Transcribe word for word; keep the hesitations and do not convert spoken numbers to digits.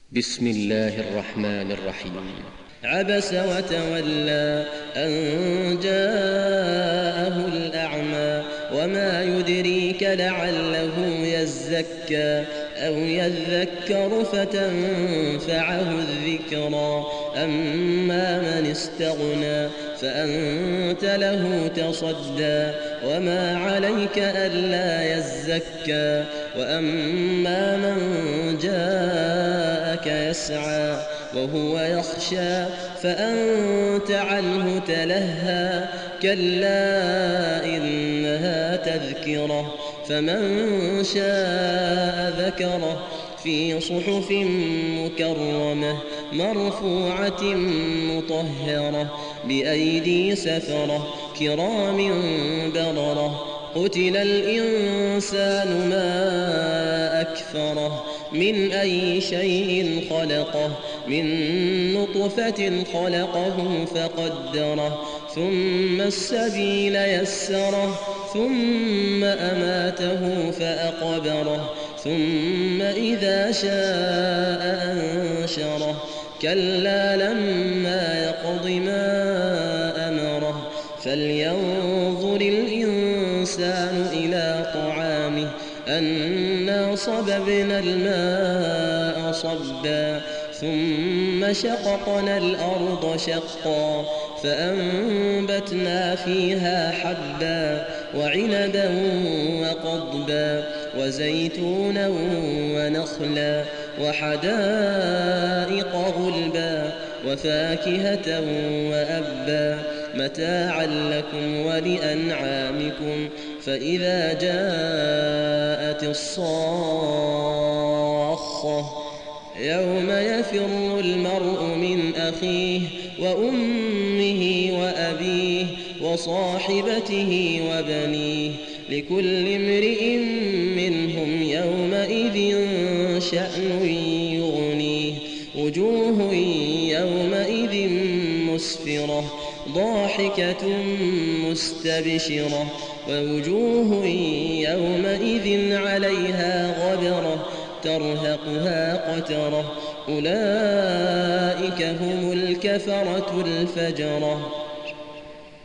بسم الله الرحمن الرحيم. عبس وتولى أن جاءه الأعمى وما يدريك لعله يزكى أو يذكر فتنفعه الذكرى أما من استغنى فأنت له تصدى وما عليك ألا يزكى وأما من جاءك يسعى وهو يخشى فأنت عنه تلهى كلا إنها تذكرة فمن شاء ذكره في صحف مكرمة مرفوعة مطهرة بأيدي سفرة كرام بررة قتل الإنسان ما أكفره من أي شيء خلقه من نطفة خلقه فقدره ثم السبيل يسره ثم أماته فأقبره ثم إذا شاء أنشره كلا لما يقض ما أمره فلينظر الإنسان إلى طعامه أنا صببنا الماء صبا ثم شققنا الأرض شقا فأنبتنا فيها حبا وعنبا وقضبا وزيتونا ونخلا وحدائق غلبا وفاكهة وأبا متاعا لكم ولأنعامكم فإذا جاءت الصاخة يوم يفر المرء من أخيه وأمه وأبيه وصاحبته وبنيه لكل امرئ منهم يومئذ شأن يغنيه وجوه يومئذ مسفرة ضاحكة مستبشرة ووجوه يومئذ عليها غبرة ترهقها قترة أولئك هم الكفرة الفجرة.